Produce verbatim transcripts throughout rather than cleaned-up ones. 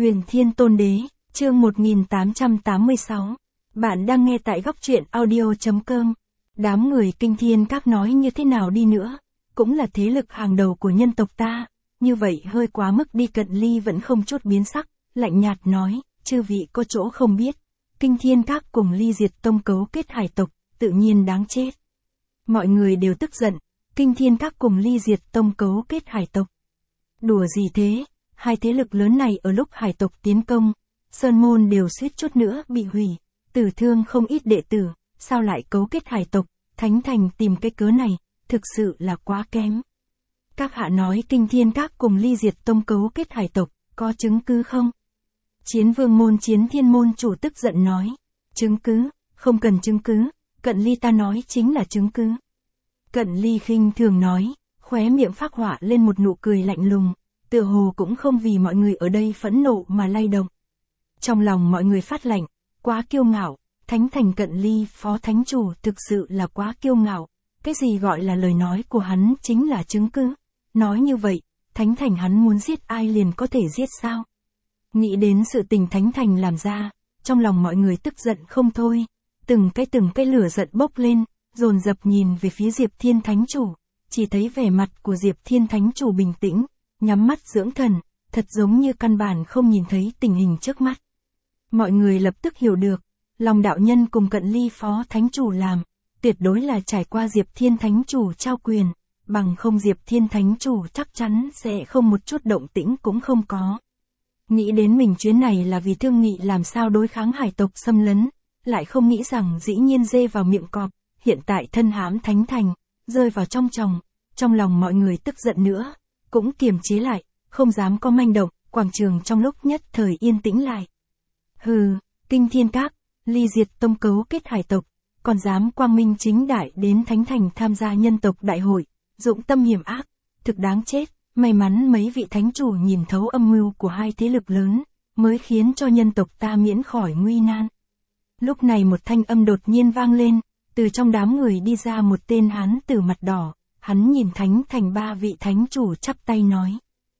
Huyền Thiên Tôn Đế, chương một nghìn tám trăm tám mươi sáu. Bạn đang nghe tại góc truyện audio.com. Đám người Kinh Thiên Các nói như thế nào đi nữa, cũng là thế lực hàng đầu của nhân tộc ta, như vậy hơi quá mức đi. Cận Ly vẫn không chút biến sắc, lạnh nhạt nói, chư vị có chỗ không biết, Kinh Thiên Các cùng Ly Diệt Tông cấu kết hải tộc, tự nhiên đáng chết. Mọi người đều tức giận, Kinh Thiên Các cùng Ly Diệt Tông cấu kết hải tộc. Đùa gì thế, hai thế lực lớn này ở lúc hải tộc tiến công, Sơn Môn đều suýt chút nữa bị hủy, tử thương không ít đệ tử, sao lại cấu kết hải tộc, Thánh Thành tìm cái cớ này, thực sự là quá kém. Các hạ nói Kinh Thiên Các cùng Ly Diệt Tông cấu kết hải tộc, có chứng cứ không? Chiến Vương Môn Chiến Thiên Môn chủ tức giận nói, chứng cứ, không cần chứng cứ, Cận Ly ta nói chính là chứng cứ. Cận Ly khinh thường nói, khóe miệng phác họa lên một nụ cười lạnh lùng, tựa hồ cũng không vì mọi người ở đây phẫn nộ mà lay động. Trong lòng mọi người phát lạnh, quá kiêu ngạo, Thánh Thành Cận Ly phó thánh chủ thực sự là quá kiêu ngạo, cái gì gọi là lời nói của hắn chính là chứng cứ. Nói như vậy, Thánh Thành hắn muốn giết ai liền có thể giết sao? Nghĩ đến sự tình Thánh Thành làm ra, trong lòng mọi người tức giận không thôi, từng cái từng cái lửa giận bốc lên, dồn dập nhìn về phía Diệp Thiên Thánh Chủ, chỉ thấy vẻ mặt của Diệp Thiên Thánh Chủ bình tĩnh, nhắm mắt dưỡng thần, thật giống như căn bản không nhìn thấy tình hình trước mắt. Mọi người lập tức hiểu được, lòng đạo nhân cùng Cận Ly phó thánh chủ làm, tuyệt đối là trải qua Diệp Thiên Thánh Chủ trao quyền, bằng không Diệp Thiên Thánh Chủ chắc chắn sẽ không một chút động tĩnh cũng không có. Nghĩ đến mình chuyến này là vì thương nghị làm sao đối kháng hải tộc xâm lấn, lại không nghĩ rằng dĩ nhiên dê vào miệng cọp, hiện tại thân hãm Thánh Thành, rơi vào trong chồng, trong lòng mọi người tức giận nữa, cũng kiềm chế lại, không dám có manh động, quảng trường trong lúc nhất thời yên tĩnh lại. Hừ, Kinh Thiên Các, Ly Diệt Tông cấu kết hải tộc, còn dám quang minh chính đại đến Thánh Thành tham gia nhân tộc đại hội, dũng tâm hiểm ác, thực đáng chết. May mắn mấy vị thánh chủ nhìn thấu âm mưu của hai thế lực lớn, mới khiến cho nhân tộc ta miễn khỏi nguy nan. Lúc này một thanh âm đột nhiên vang lên, từ trong đám người đi ra một tên hán tử mặt đỏ, hắn nhìn Thánh Thành ba vị thánh chủ chắp tay nói.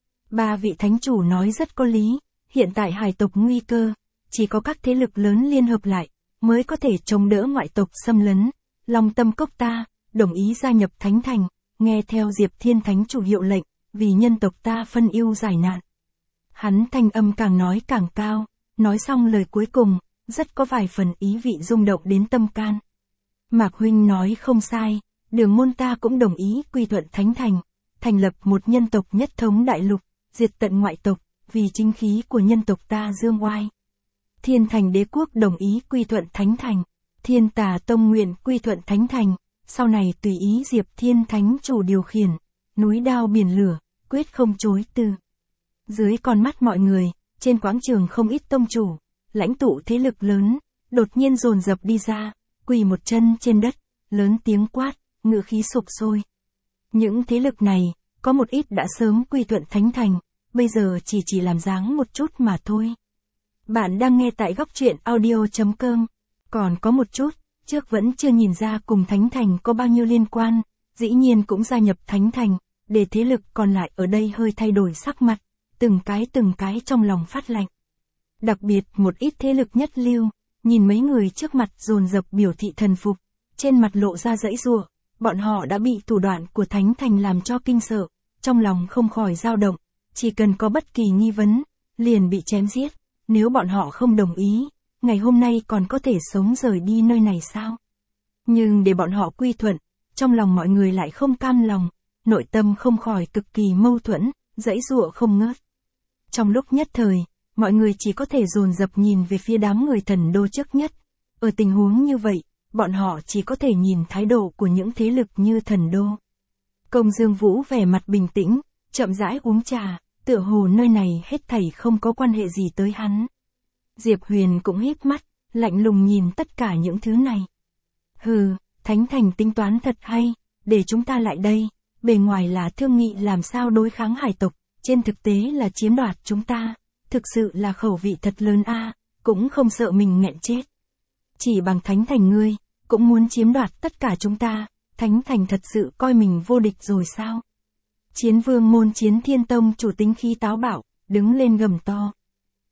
Ba vị thánh chủ nói rất có lý, hiện tại hải tộc nguy cơ, chỉ có các thế lực lớn liên hợp lại, mới có thể chống đỡ ngoại tộc xâm lấn. Long Tâm Cốc ta, đồng ý gia nhập Thánh Thành, nghe theo Diệp Thiên Thánh Chủ hiệu lệnh, vì nhân tộc ta phân ưu giải nạn. Hắn thanh âm càng nói càng cao, nói xong lời cuối cùng, rất có vài phần ý vị rung động đến tâm can. Mạc huynh nói không sai, Đường môn ta cũng đồng ý quy thuận Thánh Thành, thành lập một nhân tộc nhất thống đại lục, diệt tận ngoại tộc, vì chính khí của nhân tộc ta dương oai. Thiên Thành Đế Quốc đồng ý quy thuận Thánh Thành, Thiên Tà Tông nguyện quy thuận Thánh Thành, sau này tùy ý Diệp Thiên Thánh Chủ điều khiển, núi đao biển lửa, quyết không chối từ. Dưới con mắt mọi người, trên quảng trường không ít tông chủ, lãnh tụ thế lực lớn, đột nhiên dồn dập đi ra, quỳ một chân trên đất, lớn tiếng quát, ngự khí sục sôi. Những thế lực này, có một ít đã sớm quy thuận Thánh Thành, bây giờ chỉ chỉ làm dáng một chút mà thôi. Bạn đang nghe tại góc truyện audio.com, còn có một chút, trước vẫn chưa nhìn ra cùng Thánh Thành có bao nhiêu liên quan, dĩ nhiên cũng gia nhập Thánh Thành, để thế lực còn lại ở đây hơi thay đổi sắc mặt, từng cái từng cái trong lòng phát lạnh. Đặc biệt một ít thế lực nhất lưu, nhìn mấy người trước mặt dồn dập biểu thị thần phục, trên mặt lộ ra giãy giụa, bọn họ đã bị thủ đoạn của Thánh Thành làm cho kinh sợ, trong lòng không khỏi dao động, chỉ cần có bất kỳ nghi vấn, liền bị chém giết, nếu bọn họ không đồng ý, ngày hôm nay còn có thể sống rời đi nơi này sao? Nhưng để bọn họ quy thuận, trong lòng mọi người lại không cam lòng, nội tâm không khỏi cực kỳ mâu thuẫn, giãy giụa không ngớt. Trong lúc nhất thời, mọi người chỉ có thể dồn dập nhìn về phía đám người Thần Đô trước nhất. Ở tình huống như vậy, bọn họ chỉ có thể nhìn thái độ của những thế lực như Thần Đô. Công Dương Vũ vẻ mặt bình tĩnh, chậm rãi uống trà, tựa hồ nơi này hết thảy không có quan hệ gì tới hắn. Diệp Huyền cũng híp mắt, lạnh lùng nhìn tất cả những thứ này. Hừ, Thánh Thành tính toán thật hay, để chúng ta lại đây. Bề ngoài là thương nghị làm sao đối kháng hải tộc, trên thực tế là chiếm đoạt chúng ta, thực sự là khẩu vị thật lớn a, cũng không sợ mình nghẹn chết. Chỉ bằng Thánh Thành ngươi, cũng muốn chiếm đoạt tất cả chúng ta, Thánh Thành thật sự coi mình vô địch rồi sao? Chiến Vương Môn Chiến Thiên Tông chủ tính khí táo bạo, đứng lên gầm to.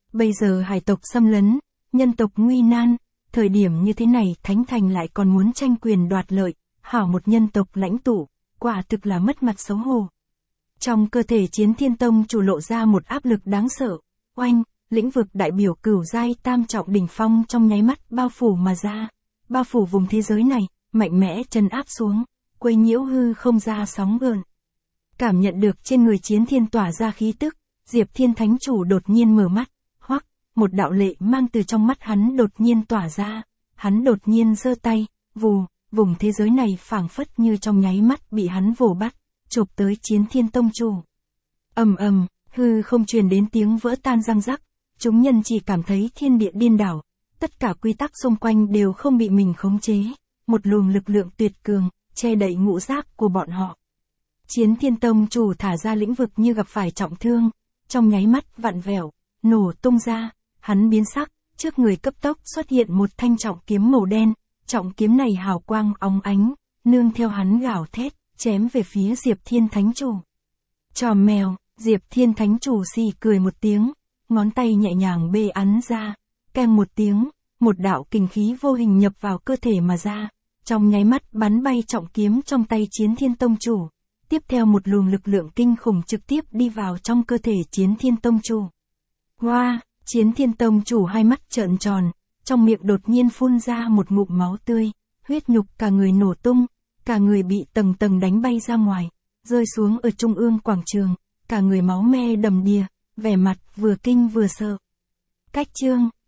Bây giờ hải tộc xâm lấn, nhân tộc nguy nan, thời điểm như thế này Thánh Thành lại còn muốn tranh quyền đoạt lợi, hảo một nhân tộc lãnh tụ, quả thực là mất mặt xấu hổ. Trong cơ thể Chiến Thiên Tông chủ lộ ra một áp lực đáng sợ, oanh, lĩnh vực đại biểu cửu giai tam trọng đỉnh phong trong nháy mắt bao phủ mà ra, bao phủ vùng thế giới này, mạnh mẽ trấn áp xuống, quấy nhiễu hư không ra sóng gợn. Cảm nhận được trên người Chiến Thiên tỏa ra khí tức, Diệp Thiên Thánh Chủ đột nhiên mở mắt, hoắc, một đạo lệ mang từ trong mắt hắn đột nhiên tỏa ra, hắn đột nhiên giơ tay, vù, vùng thế giới này phảng phất như trong nháy mắt bị hắn vồ bắt, chụp tới Chiến Thiên Tông chủ. Ầm ầm, hư không truyền đến tiếng vỡ tan răng rắc, chúng nhân chỉ cảm thấy thiên địa điên đảo, tất cả quy tắc xung quanh đều không bị mình khống chế, một luồng lực lượng tuyệt cường, che đậy ngũ giác của bọn họ. Chiến Thiên Tông chủ thả ra lĩnh vực như gặp phải trọng thương, trong nháy mắt vặn vẹo, nổ tung ra, hắn biến sắc, trước người cấp tốc xuất hiện một thanh trọng kiếm màu đen, trọng kiếm này hào quang óng ánh, nương theo hắn gào thét, chém về phía Diệp Thiên Thánh Chủ. Trò mèo, Diệp Thiên Thánh Chủ xì cười một tiếng, ngón tay nhẹ nhàng bê ấn ra, keng một tiếng, một đạo kình khí vô hình nhập vào cơ thể mà ra, trong nháy mắt bắn bay trọng kiếm trong tay Chiến Thiên Tông chủ. Tiếp theo một luồng lực lượng kinh khủng trực tiếp đi vào trong cơ thể Chiến Thiên Tông chủ. Hoa, wow, Chiến Thiên Tông chủ hai mắt trợn tròn, trong miệng đột nhiên phun ra một ngụm máu tươi, huyết nhục cả người nổ tung, cả người bị tầng tầng đánh bay ra ngoài, rơi xuống ở trung ương quảng trường, cả người máu me đầm đìa, vẻ mặt vừa kinh vừa sợ. Cách chương